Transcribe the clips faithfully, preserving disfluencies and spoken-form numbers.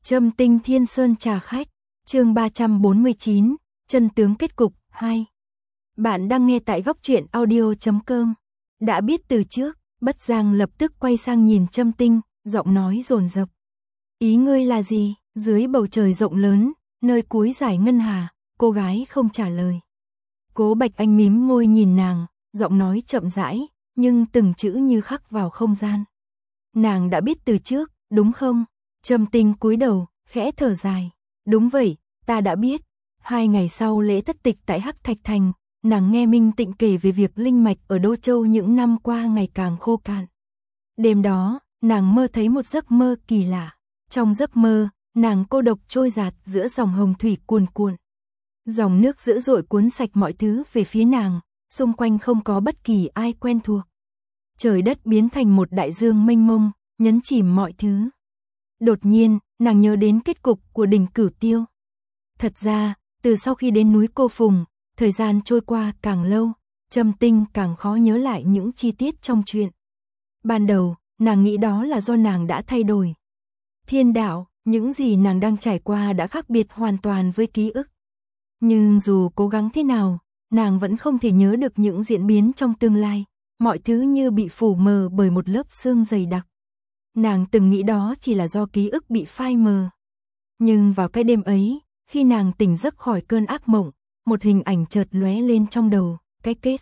Trâm Tinh Thiên Sơn trà khách, chương ba trăm bốn mươi chín, chân tướng kết cục, hai. Bạn đang nghe tại góc truyện audio chấm com. Đã biết từ trước, Bất Giang lập tức quay sang nhìn Trâm Tinh, giọng nói dồn dập. Ý ngươi là gì? Dưới bầu trời rộng lớn, nơi cuối dải ngân hà, cô gái không trả lời. Cố Bạch Anh mím môi nhìn nàng, giọng nói chậm rãi, nhưng từng chữ như khắc vào không gian. Nàng đã biết từ trước, đúng không? Trâm Tinh cúi đầu, khẽ thở dài. Đúng vậy, ta đã biết. Hai ngày sau lễ thất tịch tại Hắc Thạch Thành, nàng nghe Minh Tịnh kể về việc linh mạch ở Đô Châu những năm qua ngày càng khô cạn. Đêm đó, nàng mơ thấy một giấc mơ kỳ lạ. Trong giấc mơ, nàng cô độc trôi dạt giữa dòng hồng thủy cuồn cuộn. Dòng nước dữ dội cuốn sạch mọi thứ về phía nàng, xung quanh không có bất kỳ ai quen thuộc. Trời đất biến thành một đại dương mênh mông, nhấn chìm mọi thứ. Đột nhiên, nàng nhớ đến kết cục của Đình Cửu Tiêu. Thật ra, từ sau khi đến núi Cô Phùng, thời gian trôi qua càng lâu, Trâm Tinh càng khó nhớ lại những chi tiết trong chuyện. Ban đầu, nàng nghĩ đó là do nàng đã thay đổi. Thiên đạo, những gì nàng đang trải qua đã khác biệt hoàn toàn với ký ức. Nhưng dù cố gắng thế nào, nàng vẫn không thể nhớ được những diễn biến trong tương lai, mọi thứ như bị phủ mờ bởi một lớp sương dày đặc. Nàng từng nghĩ đó chỉ là do ký ức bị phai mờ. Nhưng vào cái đêm ấy, khi nàng tỉnh giấc khỏi cơn ác mộng, một hình ảnh chợt lóe lên trong đầu, cái kết.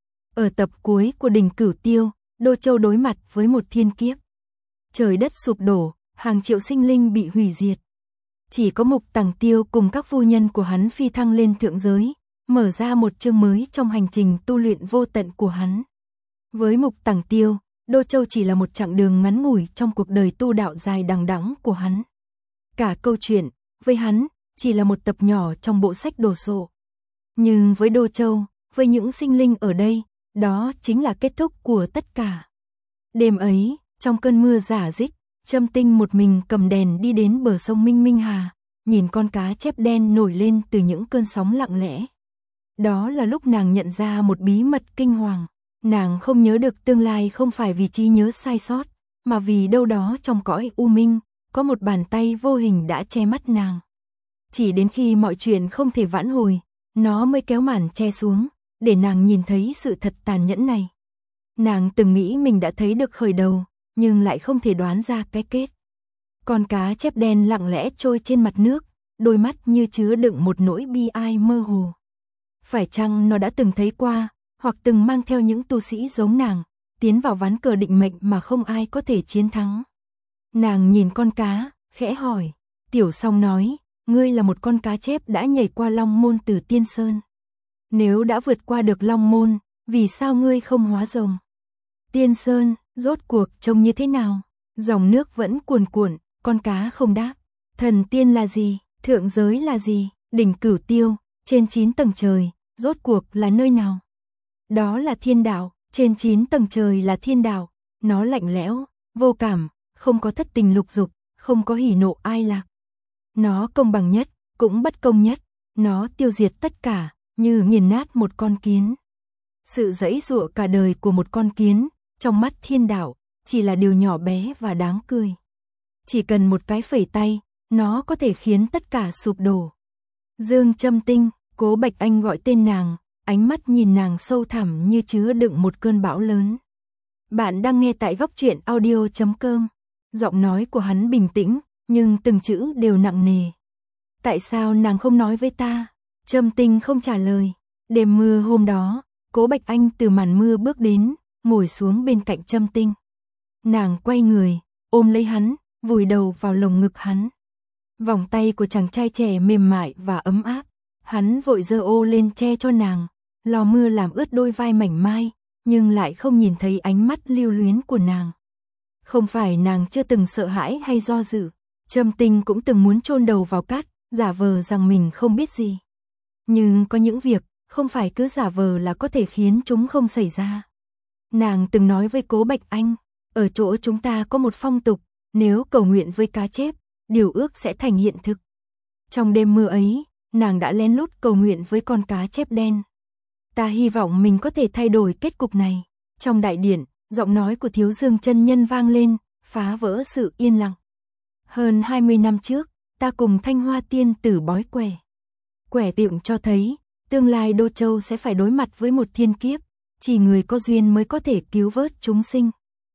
Ở tập cuối của Đình Cửu Tiêu, Đô Châu đối mặt với một thiên kiếp. Trời đất sụp đổ, hàng triệu sinh linh bị hủy diệt. Chỉ có Mục Tằng Tiêu cùng các phu nhân của hắn phi thăng lên thượng giới, mở ra một chương mới trong hành trình tu luyện vô tận của hắn. Với Mục Tằng Tiêu, Đô Châu chỉ là một chặng đường ngắn ngủi trong cuộc đời tu đạo dài đằng đẵng của hắn. Cả câu chuyện, với hắn, chỉ là một tập nhỏ trong bộ sách đồ sộ. Nhưng với Đô Châu, với những sinh linh ở đây, đó chính là kết thúc của tất cả. Đêm ấy, trong cơn mưa rả rích, Trâm Tinh một mình cầm đèn đi đến bờ sông Minh Minh Hà, nhìn con cá chép đen nổi lên từ những cơn sóng lặng lẽ. Đó là lúc nàng nhận ra một bí mật kinh hoàng. Nàng không nhớ được tương lai không phải vì trí nhớ sai sót, mà vì đâu đó trong cõi u minh, có một bàn tay vô hình đã che mắt nàng. Chỉ đến khi mọi chuyện không thể vãn hồi, nó mới kéo màn che xuống, để nàng nhìn thấy sự thật tàn nhẫn này. Nàng từng nghĩ mình đã thấy được khởi đầu, nhưng lại không thể đoán ra cái kết. Con cá chép đen lặng lẽ trôi trên mặt nước, đôi mắt như chứa đựng một nỗi bi ai mơ hồ. Phải chăng nó đã từng thấy qua, hoặc từng mang theo những tu sĩ giống nàng, tiến vào ván cờ định mệnh mà không ai có thể chiến thắng. Nàng nhìn con cá, khẽ hỏi. Tiểu Song nói, ngươi là một con cá chép đã nhảy qua Long Môn từ Tiên Sơn. Nếu đã vượt qua được Long Môn, vì sao ngươi không hóa rồng? Tiên Sơn, rốt cuộc trông như thế nào? Dòng nước vẫn cuồn cuộn, con cá không đáp. Thần tiên là gì? Thượng giới là gì? Đỉnh Cửu Tiêu, trên chín tầng trời, rốt cuộc là nơi nào? Đó là thiên đạo, trên chín tầng trời là thiên đạo, nó lạnh lẽo, vô cảm, không có thất tình lục dục, không có hỉ nộ ai lạc. Nó công bằng nhất, cũng bất công nhất, nó tiêu diệt tất cả, như nghiền nát một con kiến. Sự giãy giụa cả đời của một con kiến, trong mắt thiên đạo, chỉ là điều nhỏ bé và đáng cười. Chỉ cần một cái phẩy tay, nó có thể khiến tất cả sụp đổ. Dương Trâm Tinh, Cố Bạch Anh gọi tên nàng, ánh mắt nhìn nàng sâu thẳm như chứa đựng một cơn bão lớn. Bạn đang nghe tại góc truyện audio chấm com. Giọng nói của hắn bình tĩnh, nhưng từng chữ đều nặng nề. Tại sao nàng không nói với ta? Trâm Tinh không trả lời. Đêm mưa hôm đó, Cố Bạch Anh từ màn mưa bước đến, ngồi xuống bên cạnh Trâm Tinh. Nàng quay người, ôm lấy hắn, vùi đầu vào lồng ngực hắn. Vòng tay của chàng trai trẻ mềm mại và ấm áp. Hắn vội giơ ô lên che cho nàng, lò mưa làm ướt đôi vai mảnh mai, nhưng lại không nhìn thấy ánh mắt lưu luyến của nàng. Không phải nàng chưa từng sợ hãi hay do dự, Trâm Tinh cũng từng muốn chôn đầu vào cát, giả vờ rằng mình không biết gì. Nhưng có những việc, không phải cứ giả vờ là có thể khiến chúng không xảy ra. Nàng từng nói với Cố Bạch Anh, ở chỗ chúng ta có một phong tục, nếu cầu nguyện với cá chép, điều ước sẽ thành hiện thực. Trong đêm mưa ấy, nàng đã lén lút cầu nguyện với con cá chép đen. Ta hy vọng mình có thể thay đổi kết cục này. Trong đại điện, giọng nói của Thiếu Dương chân nhân vang lên, phá vỡ sự yên lặng. Hơn hai mươi năm trước, ta cùng Thanh Hoa tiên tử bói quẻ. Quẻ tượng cho thấy, tương lai Đô Châu sẽ phải đối mặt với một thiên kiếp, chỉ người có duyên mới có thể cứu vớt chúng sinh.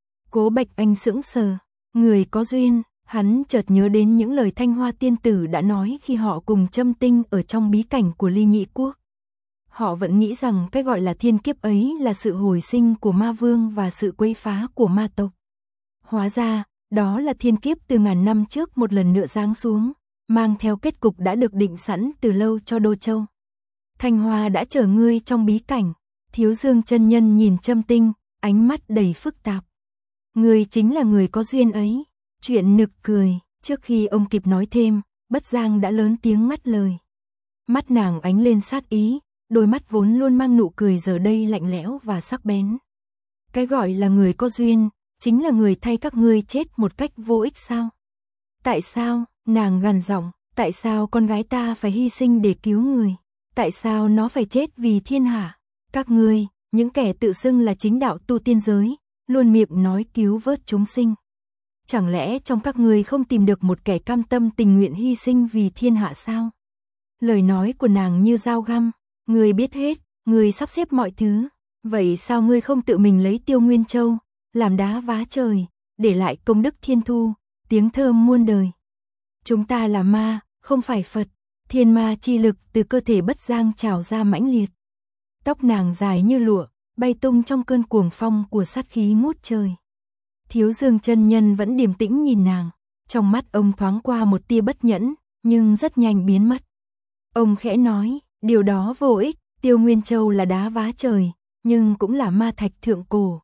Cố Bạch Anh sững sờ, người có duyên, hắn chợt nhớ đến những lời Thanh Hoa tiên tử đã nói khi họ cùng Châm Tinh ở trong bí cảnh của Ly Nhị Quốc. Họ vẫn nghĩ rằng cái gọi là thiên kiếp ấy là sự hồi sinh của ma vương và sự quấy phá của ma tộc. Hóa ra, đó là thiên kiếp từ ngàn năm trước một lần nữa giáng xuống, mang theo kết cục đã được định sẵn từ lâu cho Đô Châu. Thanh Hoa đã chờ ngươi trong bí cảnh. Thiếu Dương chân nhân nhìn Châm Tinh, ánh mắt đầy phức tạp. Ngươi chính là người có duyên ấy. Chuyện nực cười, trước khi ông kịp nói thêm, Bất Giang đã lớn tiếng ngắt lời. Mắt nàng ánh lên sát ý, đôi mắt vốn luôn mang nụ cười giờ đây lạnh lẽo và sắc bén. Cái gọi là người có duyên, chính là người thay các ngươi chết một cách vô ích sao? Tại sao, nàng gằn giọng, tại sao con gái ta phải hy sinh để cứu người? Tại sao nó phải chết vì thiên hạ? Các ngươi, những kẻ tự xưng là chính đạo tu tiên giới, luôn miệng nói cứu vớt chúng sinh. Chẳng lẽ trong các ngươi không tìm được một kẻ cam tâm tình nguyện hy sinh vì thiên hạ sao? Lời nói của nàng như dao găm, ngươi biết hết, ngươi sắp xếp mọi thứ, vậy sao ngươi không tự mình lấy Tiêu Nguyên Châu, làm đá vá trời, để lại công đức thiên thu, tiếng thơm muôn đời? Chúng ta là ma, không phải Phật, thiên ma chi lực từ cơ thể Bất Giang trào ra mãnh liệt. Tóc nàng dài như lụa, bay tung trong cơn cuồng phong của sát khí ngút trời. Thiếu Dương chân nhân vẫn điềm tĩnh nhìn nàng, trong mắt ông thoáng qua một tia bất nhẫn, nhưng rất nhanh biến mất. Ông khẽ nói, điều đó vô ích, Tiêu Nguyên Châu là đá vá trời, nhưng cũng là ma thạch thượng cổ.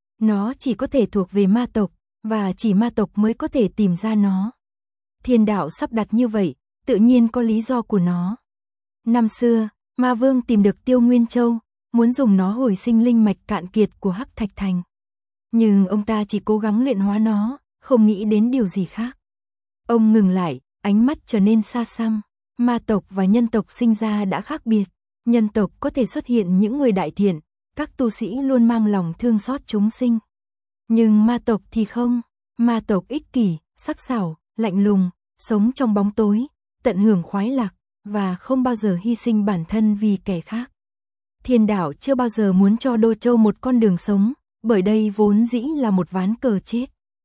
Nó chỉ có thể thuộc về ma tộc, và chỉ ma tộc mới có thể tìm ra nó. Thiên đạo sắp đặt như vậy, tự nhiên có lý do của nó. Năm xưa, Ma Vương tìm được Tiêu Nguyên Châu, muốn dùng nó hồi sinh linh mạch cạn kiệt của Hắc Thạch Thành. Nhưng ông ta chỉ cố gắng luyện hóa nó, không nghĩ đến điều gì khác. Ông ngừng lại, ánh mắt trở nên xa xăm. Ma tộc và nhân tộc sinh ra đã khác biệt. Nhân tộc có thể xuất hiện những người đại thiện, các tu sĩ luôn mang lòng thương xót chúng sinh. Nhưng ma tộc thì không. Ma tộc ích kỷ, sắc sảo, lạnh lùng, sống trong bóng tối, tận hưởng khoái lạc, và không bao giờ hy sinh bản thân vì kẻ khác. Thiên đạo chưa bao giờ muốn cho Đô Châu một con đường sống, bởi đây vốn dĩ là một ván cờ chết.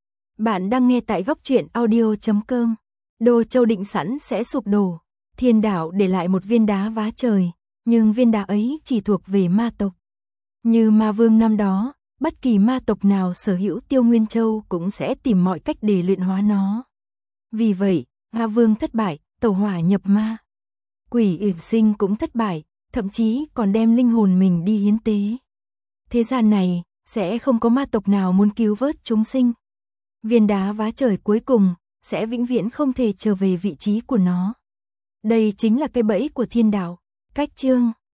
Bạn đang nghe tại góc truyện audio chấm com. Đô Châu định sẵn sẽ sụp đổ. Thiên đạo để lại một viên đá vá trời, nhưng viên đá ấy chỉ thuộc về ma tộc. Như Ma Vương năm đó, bất kỳ ma tộc nào sở hữu Tiêu Nguyên Châu cũng sẽ tìm mọi cách để luyện hóa nó. Vì vậy, Ma Vương thất bại, tẩu hỏa nhập ma. Quỷ Yểm Sinh cũng thất bại, thậm chí còn đem linh hồn mình đi hiến tế. Thế gian này, sẽ không có ma tộc nào muốn cứu vớt chúng sinh. Viên đá vá trời cuối cùng, sẽ vĩnh viễn không thể trở về vị trí của nó. Đây chính là cái bẫy của thiên đạo. Cách chương